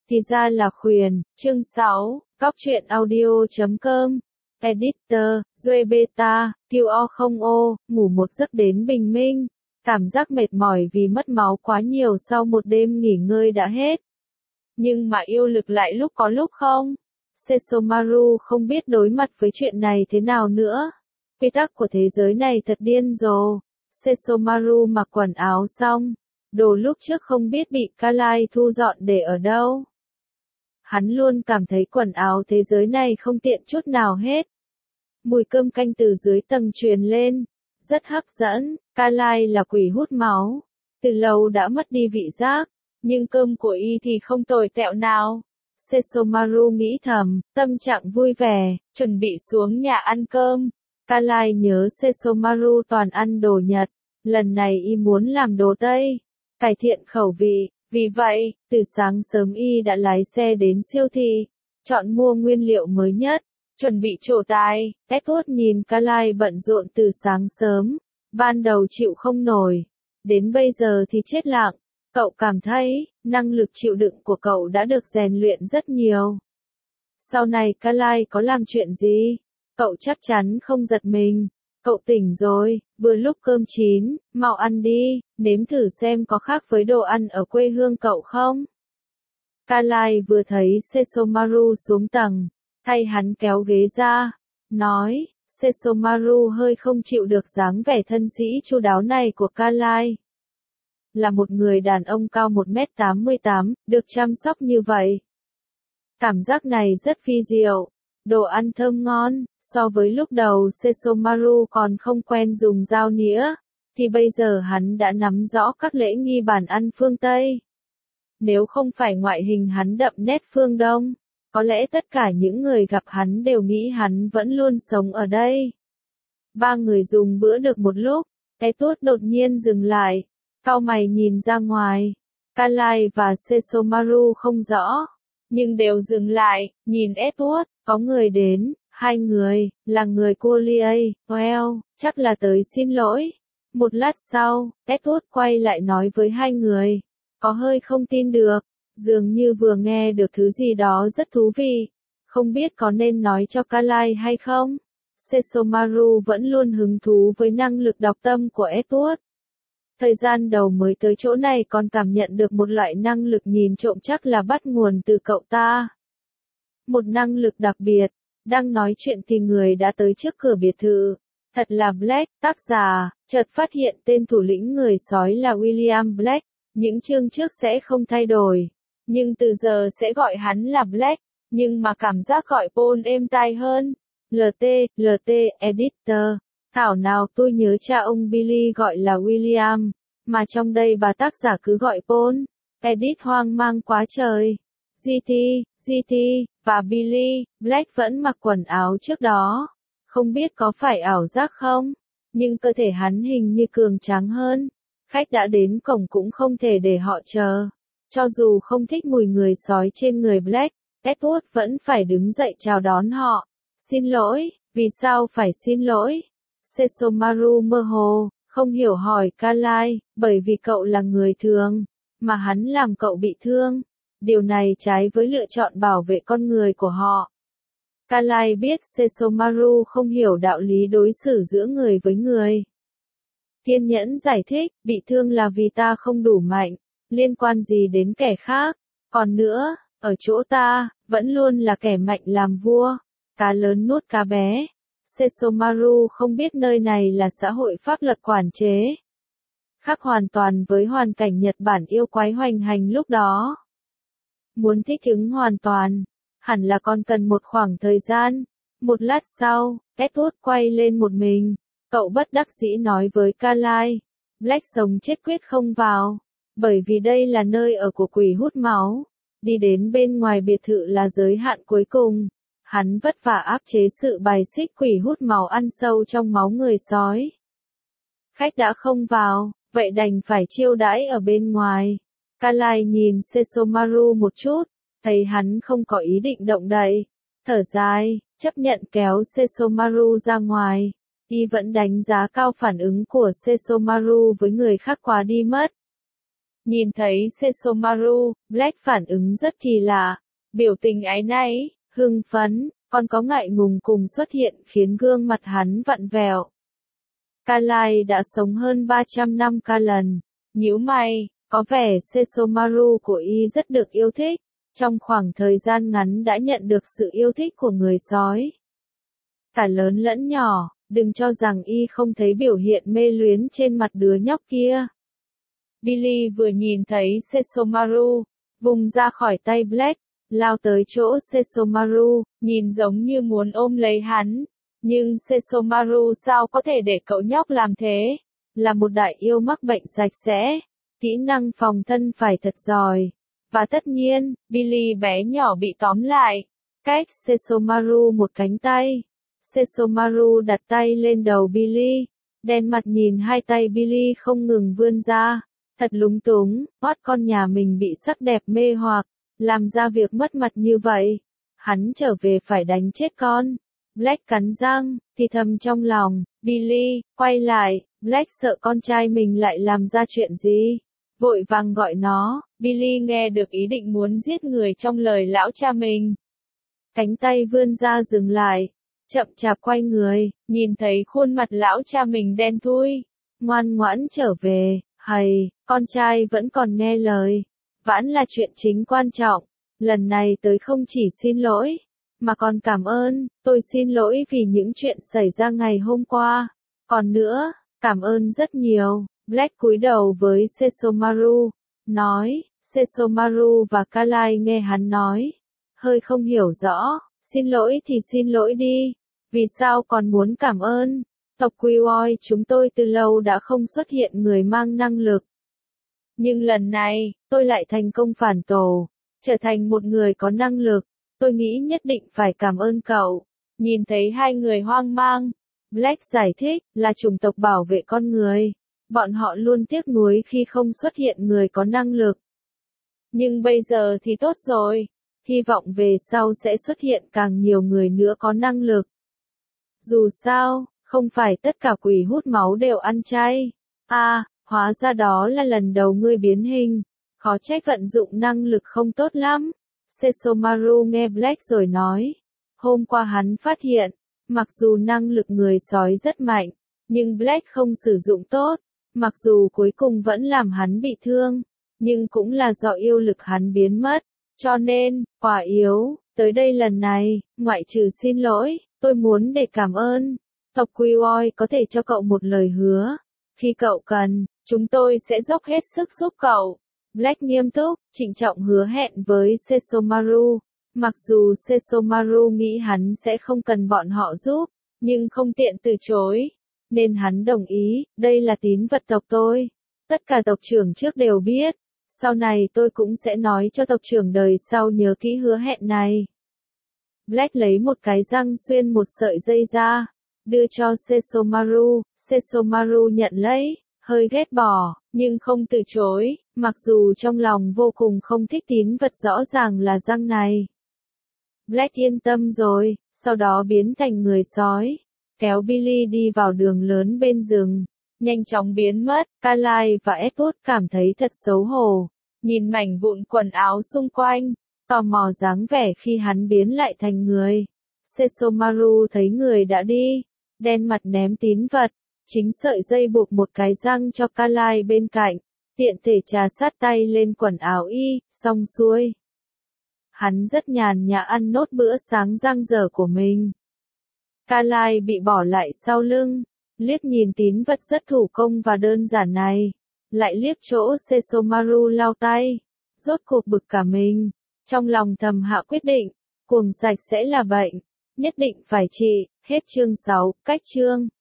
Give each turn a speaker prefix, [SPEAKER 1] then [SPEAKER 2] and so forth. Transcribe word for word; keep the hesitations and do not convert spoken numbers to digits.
[SPEAKER 1] Thì ra là khuyển, chương sáu, Cóc truyện audio chấm com, Editor, Duy Beta, Q O không O, ngủ một giấc đến bình minh, cảm giác mệt mỏi vì mất máu quá nhiều sau một đêm nghỉ ngơi đã hết. Nhưng mà yêu lực lại lúc có lúc không. Sesomaru không biết đối mặt với chuyện này thế nào nữa. Quy tắc của thế giới này thật điên rồ. Sesomaru mặc quần áo xong, đồ lúc trước không biết bị Kalai thu dọn để ở đâu. Hắn luôn cảm thấy quần áo thế giới này không tiện chút nào hết. Mùi cơm canh từ dưới tầng truyền lên, rất hấp dẫn. Kalai là quỷ hút máu, từ lâu đã mất đi vị giác, nhưng cơm của y thì không tồi tẹo nào. Sesomaru nghĩ thầm, tâm trạng vui vẻ, chuẩn bị xuống nhà ăn cơm. Kalai nhớ Sesomaru toàn ăn đồ Nhật, lần này y muốn làm đồ Tây, cải thiện khẩu vị. Vì vậy, từ sáng sớm y đã lái xe đến siêu thị, chọn mua nguyên liệu mới nhất, chuẩn bị trổ tài. Edward nhìn Kalai bận rộn từ sáng sớm, ban đầu chịu không nổi, đến bây giờ thì chết lặng. Cậu cảm thấy, năng lực chịu đựng của cậu đã được rèn luyện rất nhiều. Sau này Kalai có làm chuyện gì, cậu chắc chắn không giật mình. Cậu tỉnh rồi, vừa lúc cơm chín, mau ăn đi, nếm thử xem có khác với đồ ăn ở quê hương cậu không. Kalai vừa thấy Sesomaru xuống tầng, thay hắn kéo ghế ra, nói. Sesomaru hơi không chịu được dáng vẻ thân sĩ chu đáo này của Kalai. Là một người đàn ông cao một mét tám mươi tám, được chăm sóc như vậy. Cảm giác này rất phi diệu. Đồ ăn thơm ngon, so với lúc đầu Sesomaru còn không quen dùng dao nĩa, thì bây giờ hắn đã nắm rõ các lễ nghi bàn ăn phương Tây. Nếu không phải ngoại hình hắn đậm nét phương Đông, có lẽ tất cả những người gặp hắn đều nghĩ hắn vẫn luôn sống ở đây. Ba người dùng bữa được một lúc, Edward đột nhiên dừng lại, cau mày nhìn ra ngoài. Kalai và Sesomaru không rõ, nhưng đều dừng lại, nhìn Edward. Có người đến, hai người, là người cô Liay, well, chắc là tới xin lỗi. Một lát sau, Edward quay lại nói với hai người, có hơi không tin được, dường như vừa nghe được thứ gì đó rất thú vị, không biết có nên nói cho Kalai hay không. Sesomaru vẫn luôn hứng thú với năng lực đọc tâm của Edward. Thời gian đầu mới tới chỗ này còn cảm nhận được một loại năng lực nhìn trộm chắc là bắt nguồn từ cậu ta. Một năng lực đặc biệt, đang nói chuyện thì người đã tới trước cửa biệt thự. Thật là Black, tác giả, chợt phát hiện tên thủ lĩnh người sói là William Black, những chương trước sẽ không thay đổi, nhưng từ giờ sẽ gọi hắn là Black, nhưng mà cảm giác gọi Paul êm tai hơn. lờ tê, lờ tê, Editor, thảo nào tôi nhớ cha ông Billy gọi là William, mà trong đây bà tác giả cứ gọi Paul. Edit hoang mang quá trời. giê tê, giê tê, và Billy, Black vẫn mặc quần áo trước đó. Không biết có phải ảo giác không? Nhưng cơ thể hắn hình như cường tráng hơn. Khách đã đến cổng cũng không thể để họ chờ. Cho dù không thích mùi người sói trên người Black, Edward vẫn phải đứng dậy chào đón họ. Xin lỗi, vì sao phải xin lỗi? Sesomaru mơ hồ, không hiểu hỏi Kalai, bởi vì cậu là người thường, mà hắn làm cậu bị thương. Điều này trái với lựa chọn bảo vệ con người của họ. Kalai biết Sesomaru không hiểu đạo lý đối xử giữa người với người. Kiên nhẫn giải thích, bị thương là vì ta không đủ mạnh, liên quan gì đến kẻ khác. Còn nữa, ở chỗ ta, vẫn luôn là kẻ mạnh làm vua, cá lớn nuốt cá bé. Sesomaru không biết nơi này là xã hội pháp luật quản chế. Khác hoàn toàn với hoàn cảnh Nhật Bản yêu quái hoành hành lúc đó. Muốn thích ứng hoàn toàn, hẳn là còn cần một khoảng thời gian. Một lát sau, Edward quay lên một mình. Cậu bất đắc dĩ nói với Kalai, Black sống chết quyết không vào, bởi vì đây là nơi ở của quỷ hút máu. Đi đến bên ngoài biệt thự là giới hạn cuối cùng. Hắn vất vả áp chế sự bài xích quỷ hút máu ăn sâu trong máu người sói. Khách đã không vào, vậy đành phải chiêu đãi ở bên ngoài. Kalai nhìn Sesomaru một chút, thấy hắn không có ý định động đậy, thở dài, chấp nhận kéo Sesomaru ra ngoài. Y vẫn đánh giá cao phản ứng của Sesomaru với người khác quá đi mất. Nhìn thấy Sesomaru, Black phản ứng rất kỳ lạ. Biểu tình áy náy, hưng phấn, còn có ngại ngùng cùng xuất hiện khiến gương mặt hắn vặn vẹo. Carlyle đã sống hơn ba trăm năm ca lần. Nhíu mày, có vẻ Sesomaru của y rất được yêu thích. Trong khoảng thời gian ngắn đã nhận được sự yêu thích của người sói. Cả lớn lẫn nhỏ, đừng cho rằng y không thấy biểu hiện mê luyến trên mặt đứa nhóc kia. Billy vừa nhìn thấy Sesomaru, vùng ra khỏi tay Black, lao tới chỗ Sesomaru, nhìn giống như muốn ôm lấy hắn. Nhưng Sesomaru sao có thể để cậu nhóc làm thế? Là một đại yêu mắc bệnh sạch sẽ, kỹ năng phòng thân phải thật giỏi. Và tất nhiên, Billy bé nhỏ bị tóm lại, cách Sesomaru một cánh tay. Sesomaru đặt tay lên đầu Billy, đen mặt nhìn hai tay Billy không ngừng vươn ra, thật lúng túng, hót con nhà mình bị sắc đẹp mê hoặc, làm ra việc mất mặt như vậy. Hắn trở về phải đánh chết con. Black cắn răng, thì thầm trong lòng, Billy, quay lại, Black sợ con trai mình lại làm ra chuyện gì. Vội vàng gọi nó, Billy nghe được ý định muốn giết người trong lời lão cha mình. Cánh tay vươn ra dừng lại, chậm chạp quay người, nhìn thấy khuôn mặt lão cha mình đen thui, ngoan ngoãn trở về, hầy, con trai vẫn còn nghe lời. Vãn là chuyện chính quan trọng, lần này tới không chỉ xin lỗi, mà còn cảm ơn, tôi xin lỗi vì những chuyện xảy ra ngày hôm qua. Còn nữa, cảm ơn rất nhiều. Black cúi đầu với Sesomaru, nói, Sesomaru và Carlyle nghe hắn nói, hơi không hiểu rõ, xin lỗi thì xin lỗi đi, vì sao còn muốn cảm ơn, tộc Queeoy chúng tôi từ lâu đã không xuất hiện người mang năng lực. Nhưng lần này, tôi lại thành công phản tổ, trở thành một người có năng lực, tôi nghĩ nhất định phải cảm ơn cậu. Nhìn thấy hai người hoang mang, Black giải thích, là chủng tộc bảo vệ con người. Bọn họ luôn tiếc nuối khi không xuất hiện người có năng lực. Nhưng bây giờ thì tốt rồi, hy vọng về sau sẽ xuất hiện càng nhiều người nữa có năng lực. Dù sao, không phải tất cả quỷ hút máu đều ăn chay. À, hóa ra đó là lần đầu ngươi biến hình, khó trách vận dụng năng lực không tốt lắm. Sesomaru nghe Black rồi nói, hôm qua hắn phát hiện, mặc dù năng lực người sói rất mạnh, nhưng Black không sử dụng tốt. Mặc dù cuối cùng vẫn làm hắn bị thương, nhưng cũng là do yêu lực hắn biến mất, cho nên, quả yếu, tới đây lần này, ngoại trừ xin lỗi, tôi muốn để cảm ơn, tộc Queeoy có thể cho cậu một lời hứa, khi cậu cần, chúng tôi sẽ dốc hết sức giúp cậu. Black nghiêm túc, trịnh trọng hứa hẹn với Sesomaru, mặc dù Sesomaru nghĩ hắn sẽ không cần bọn họ giúp, nhưng không tiện từ chối. Nên hắn đồng ý, đây là tín vật tộc tôi. Tất cả tộc trưởng trước đều biết. Sau này tôi cũng sẽ nói cho tộc trưởng đời sau nhớ kỹ hứa hẹn này. Black lấy một cái răng xuyên một sợi dây ra, đưa cho Sesomaru. Sesomaru nhận lấy, hơi ghét bỏ, nhưng không từ chối, mặc dù trong lòng vô cùng không thích tín vật rõ ràng là răng này. Black yên tâm rồi, sau đó biến thành người sói. Kéo Billy đi vào đường lớn bên rừng, nhanh chóng biến mất. Carlyle và Edward cảm thấy thật xấu hổ, nhìn mảnh vụn quần áo xung quanh, tò mò dáng vẻ khi hắn biến lại thành người. Sesomaru thấy người đã đi, đen mặt ném tín vật, chính sợi dây buộc một cái răng cho Carlyle bên cạnh, tiện thể trà sát tay lên quần áo y, xong xuôi. Hắn rất nhàn nhã ăn nốt bữa sáng dang dở của mình. Carlyle bị bỏ lại sau lưng, liếc nhìn tín vật rất thủ công và đơn giản này, lại liếc chỗ Sesomaru lau tay, rốt cuộc bực cả mình, trong lòng thầm hạ quyết định, cuồng sạch sẽ là bệnh, nhất định phải trị. Hết chương sáu, cách chương.